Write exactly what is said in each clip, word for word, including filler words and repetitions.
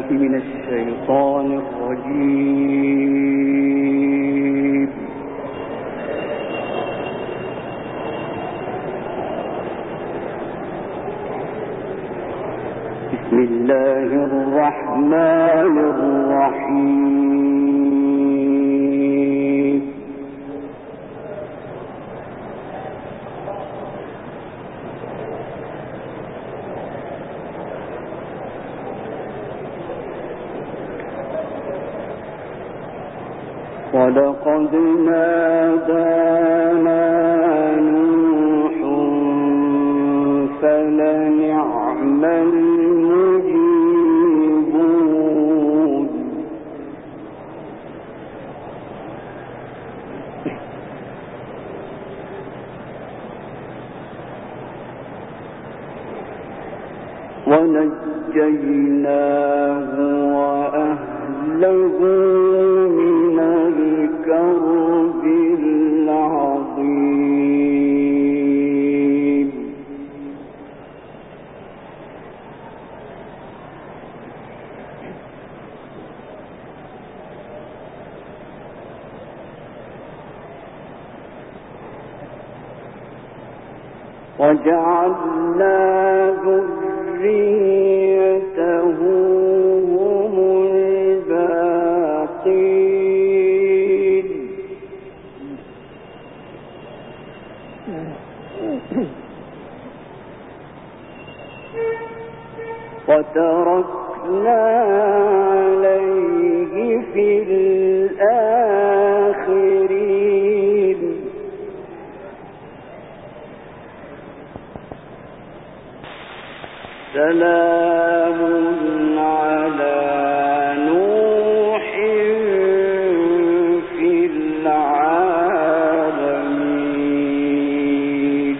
بالله من الشيطان الرجيم. بسم الله الرحمن الرحيم. ولقد نادانا نوح فلنعم المجيبون. ونجيناه وأهله من الكرب العظيم. وجعلنا ذريته هم الباقين. وتركنا عليه في الآخرين. سلام على نوح في العالمين.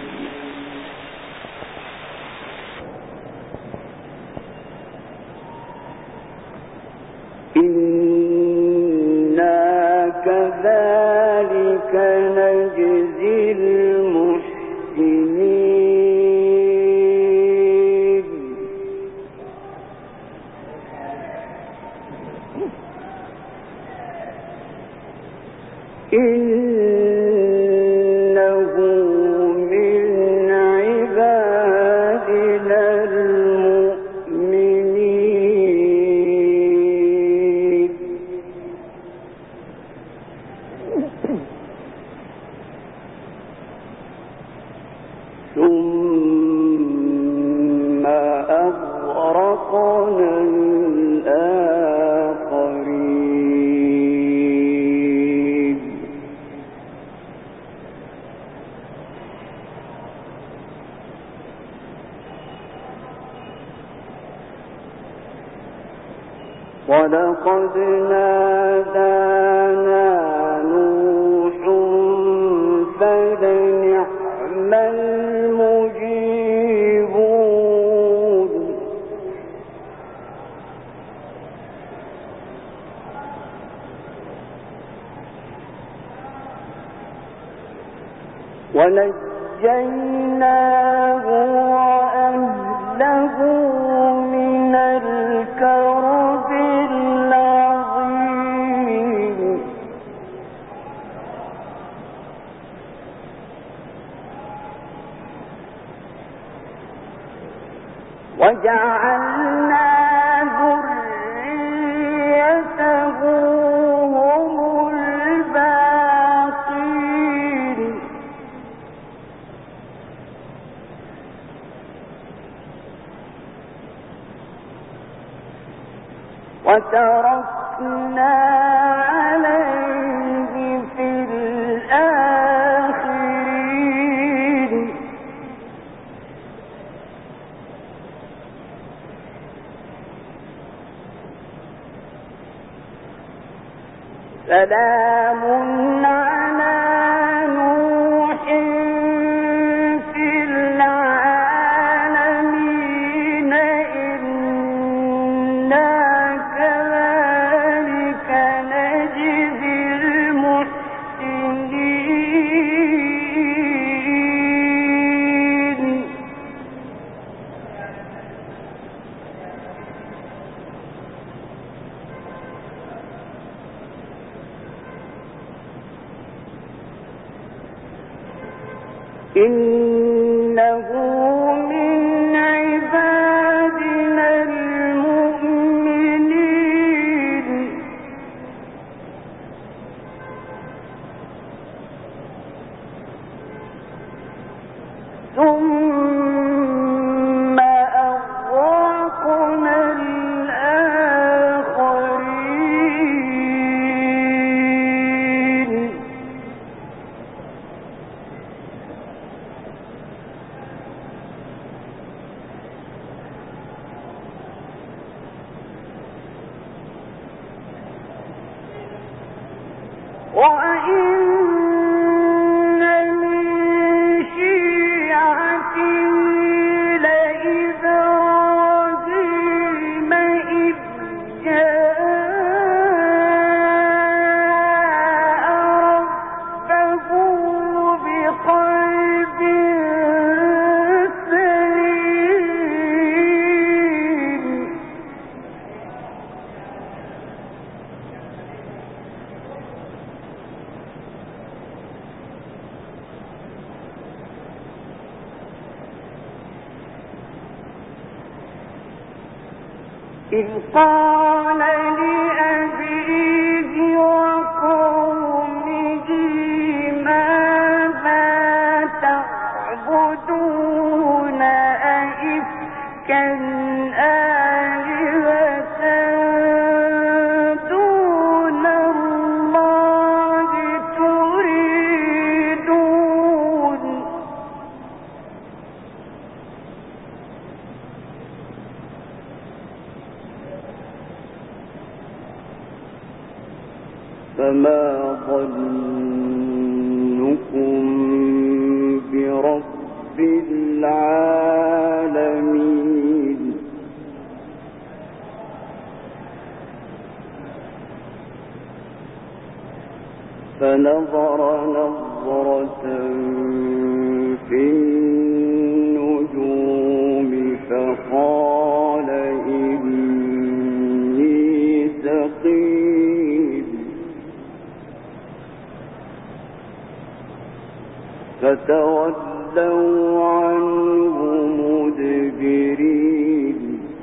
إنا كذلك نجزي المحسنين. إنه من عبادنا المؤمنين. ثم أغرقنا الآخرين. ولقد نادانا نوح فلنعم المجيبون. ونجيناه وأهله من الكرب العظيم. وجعلنا ذريته هم الباقين. وتركنا عليه في الآخرين. سلام على نوح في العالمين. إنا كذلك نجزي المحسنين. إنه من عبادنا المؤمنين ثم أغرقنا الآخرين وإن من شيعته لإبراهيم إذ جاء ربه بقلب سليم إذ قال لأبيه وقومه ماذا تعبدون أئفكا آلهة دون الله تريدون فما ظنكم برب العالمين فنظر نظرة في النجوم فقال إني سقيم فتولوا عنه مدبرين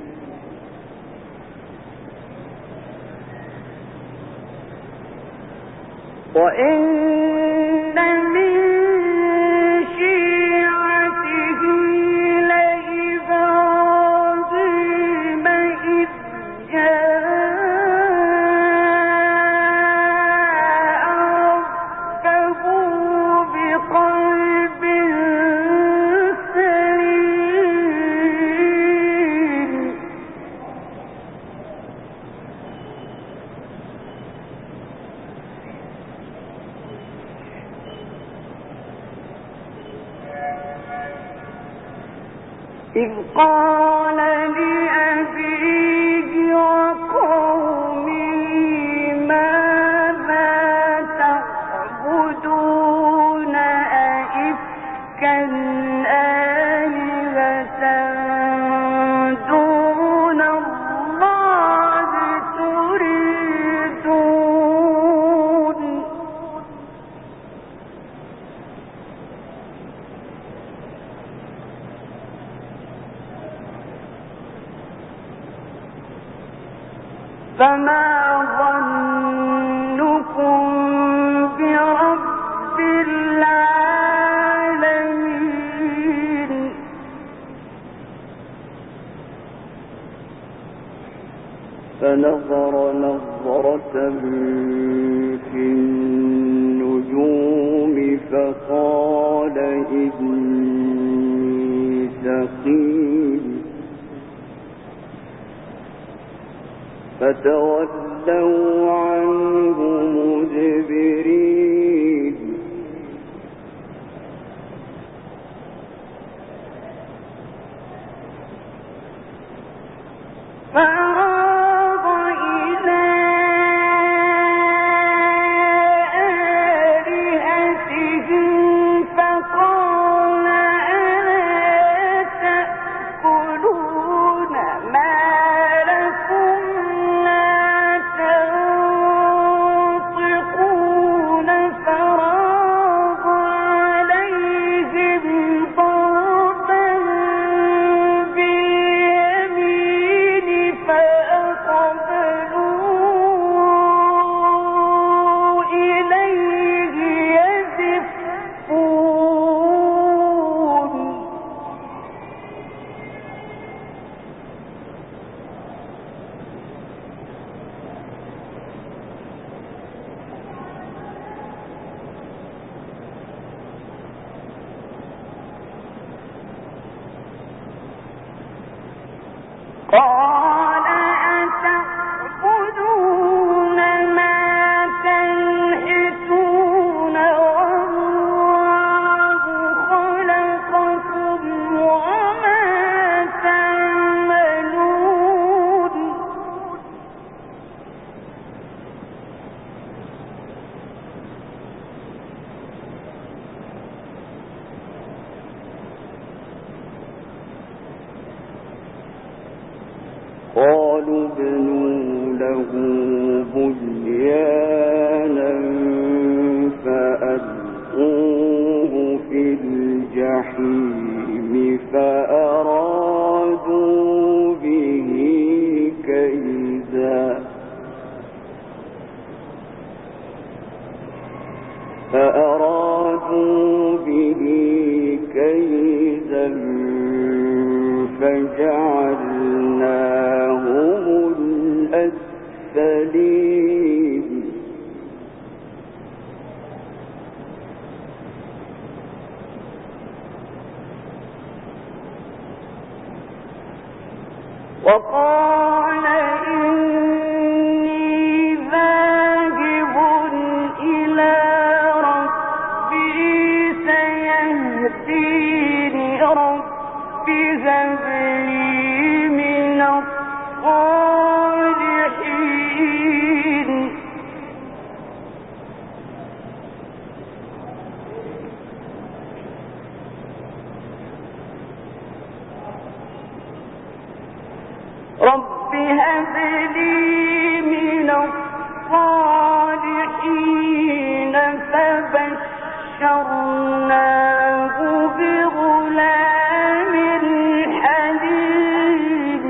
وإن من شيعته لإبراهيم إذ جاء ربه بقلب سليم إذ قال لأبيه وقومه ماذا تعبدون أئفكا آلهة دون الله تريدون فما ظنكم برب العالمين فنظر نظرة في النجوم فقال إني سقيم فتولوا عنه مدبرين فراغ إلى آلهتهم فقال ألا تأكلون ما لكم لا تنطقون فراغ عليهم قال أتعبدون ما تنحتون والله خلقكم وما تعملون قالوا ابنوا له بنيانا فألقوه في الجحيم فأرادوا به كيدا فأرادوا به كيدا فجعلناهم الأسفلين وقال إني ذاهب إلى ربي سيهديني ربي هب لي من الصالحين رب هب لي من الصالحين فبشرناه بغلام حليم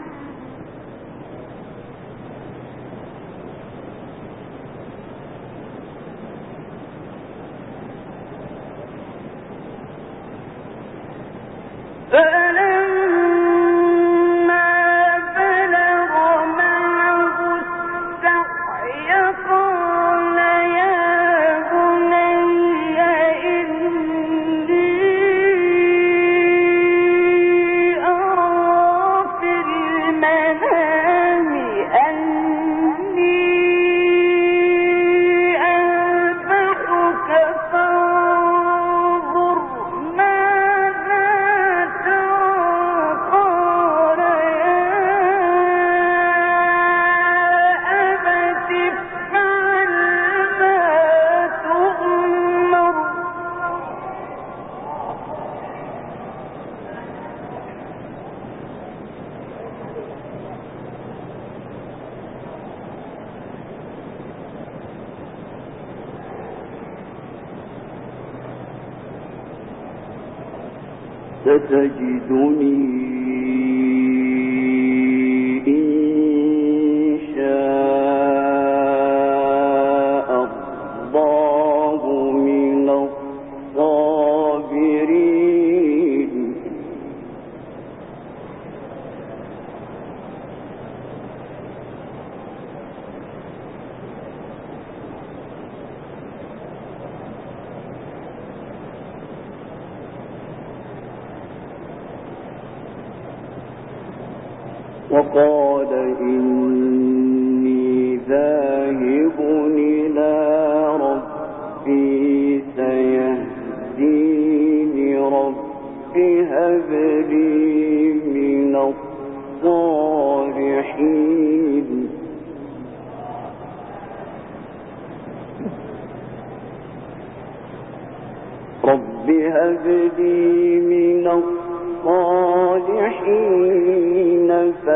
ستجدني إن شاء الله من الصابرين وقال إني ذاهب إلى ربي سيهديني ربي هب لي من الصالحين رب هب لي من الصالحين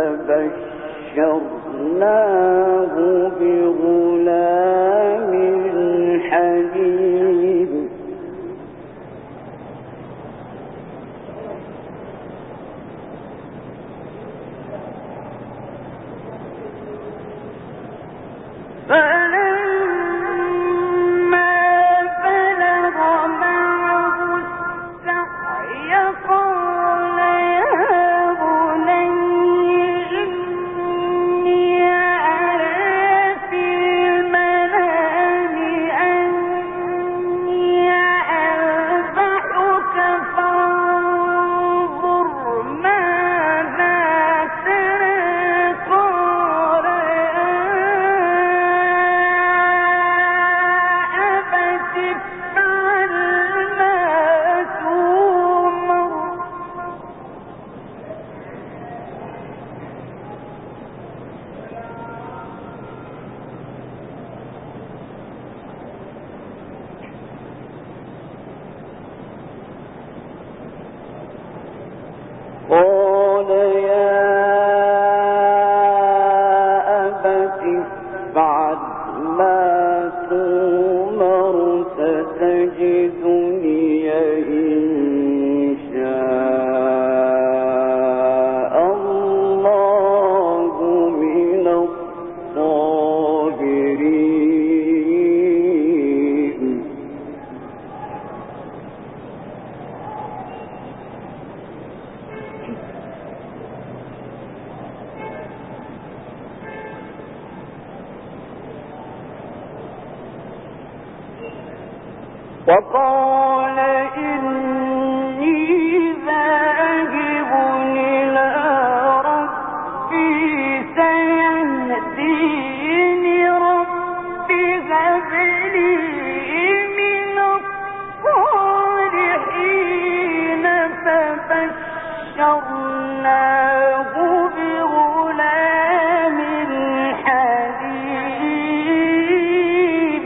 فبشرناه بغلام حليم وقال إني ذاهب إلى ربي سيهدين رب هب لي من الصالحين فبشرناه بغلام حليم.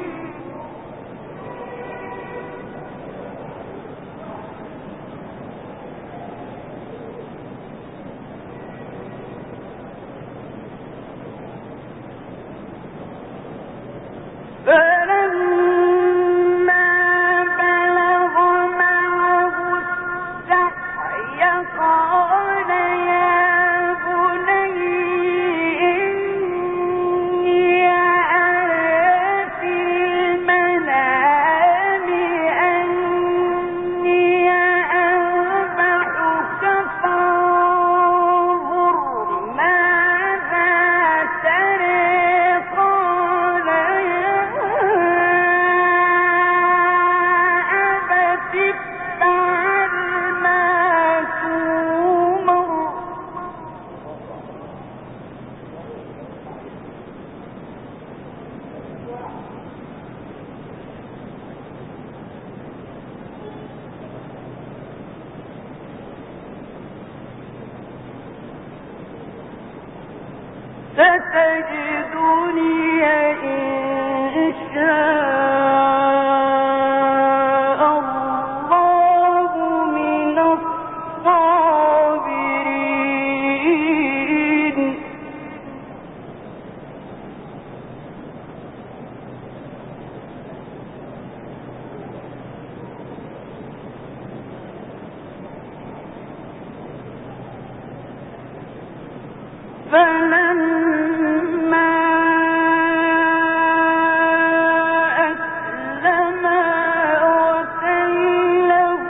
فلما بلغ معه السعي قال يا بني إني أرى في المنام أني أذبحك فانظر ماذا ترى. قال يا أبت افعل ما تؤمر. ستجدني إن شاء الله من الصابرين. فلما أسلما وتله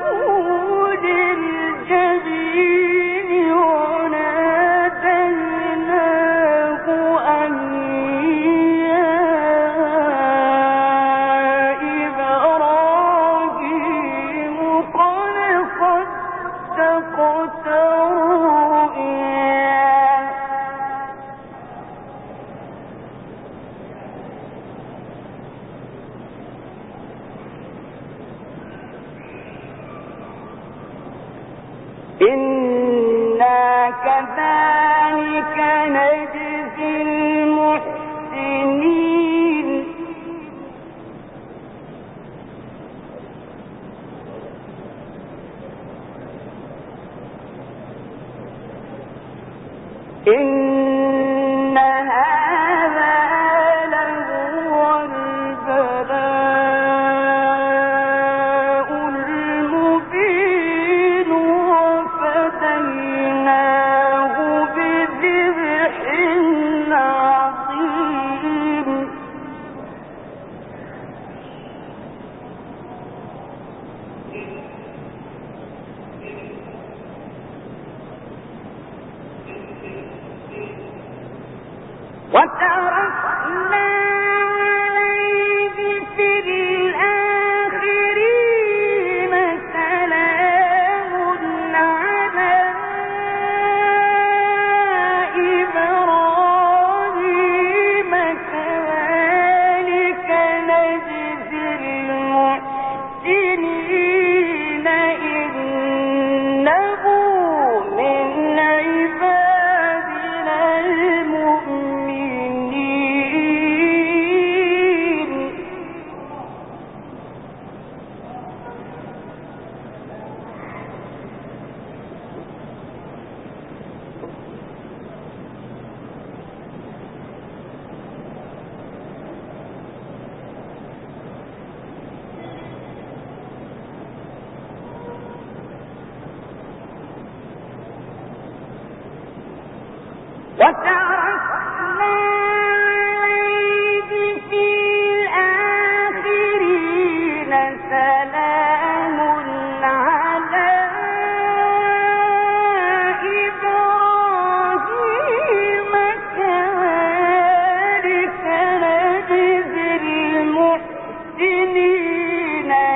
للجبين وناديناه أن يا إبراهيم قد صدقت الرؤيا. إنا كذلك نجزي المحسنين. إن هذا لهو البلاء المبين وفديناه بذبح عظيم. وتركنا عليه في الآخرين سلام على إبراهيم كذلك نجزي المحسنين إنه من عبادنا المؤمنين. وتركنا عليه في الآخرين سلام على إبراهيم كذلك نجزي المحسنين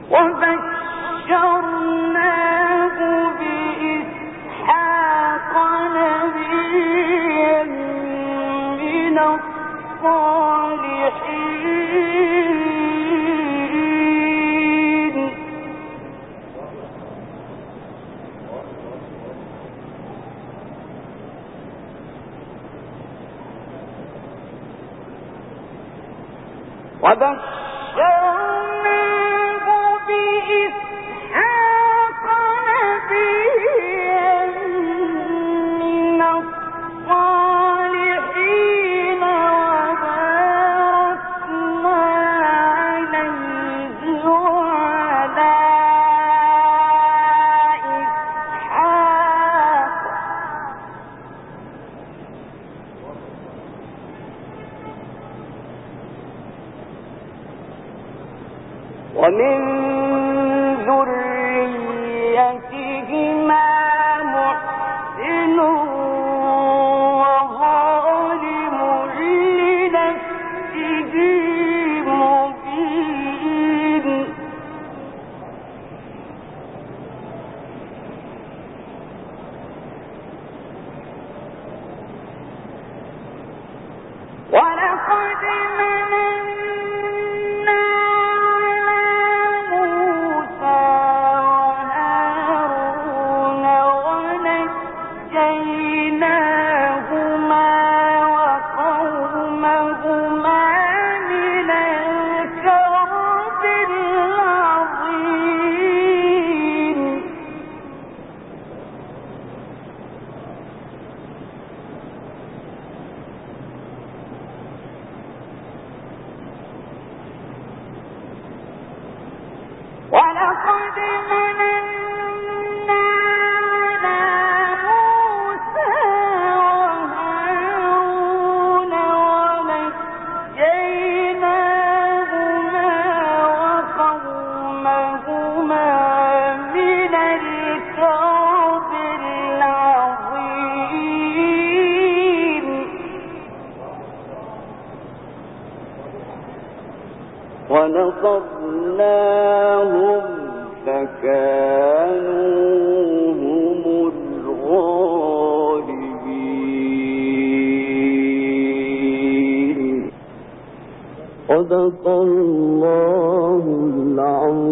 وبشرناه بإسحاق نبيا من الصالحين وبشرناه بإسحاق نبيا من الصالحين وباركنا عليه وعلى إسحاق ومن ذريتهما محسن وظالم لنفسه مبين ولقد مننا ولقد مننا على موسى وهارون ونجيناهما وقومهما من الكرب العظيم ونصرناهم فكانوا هم الغالبين. صدق الله العظيم.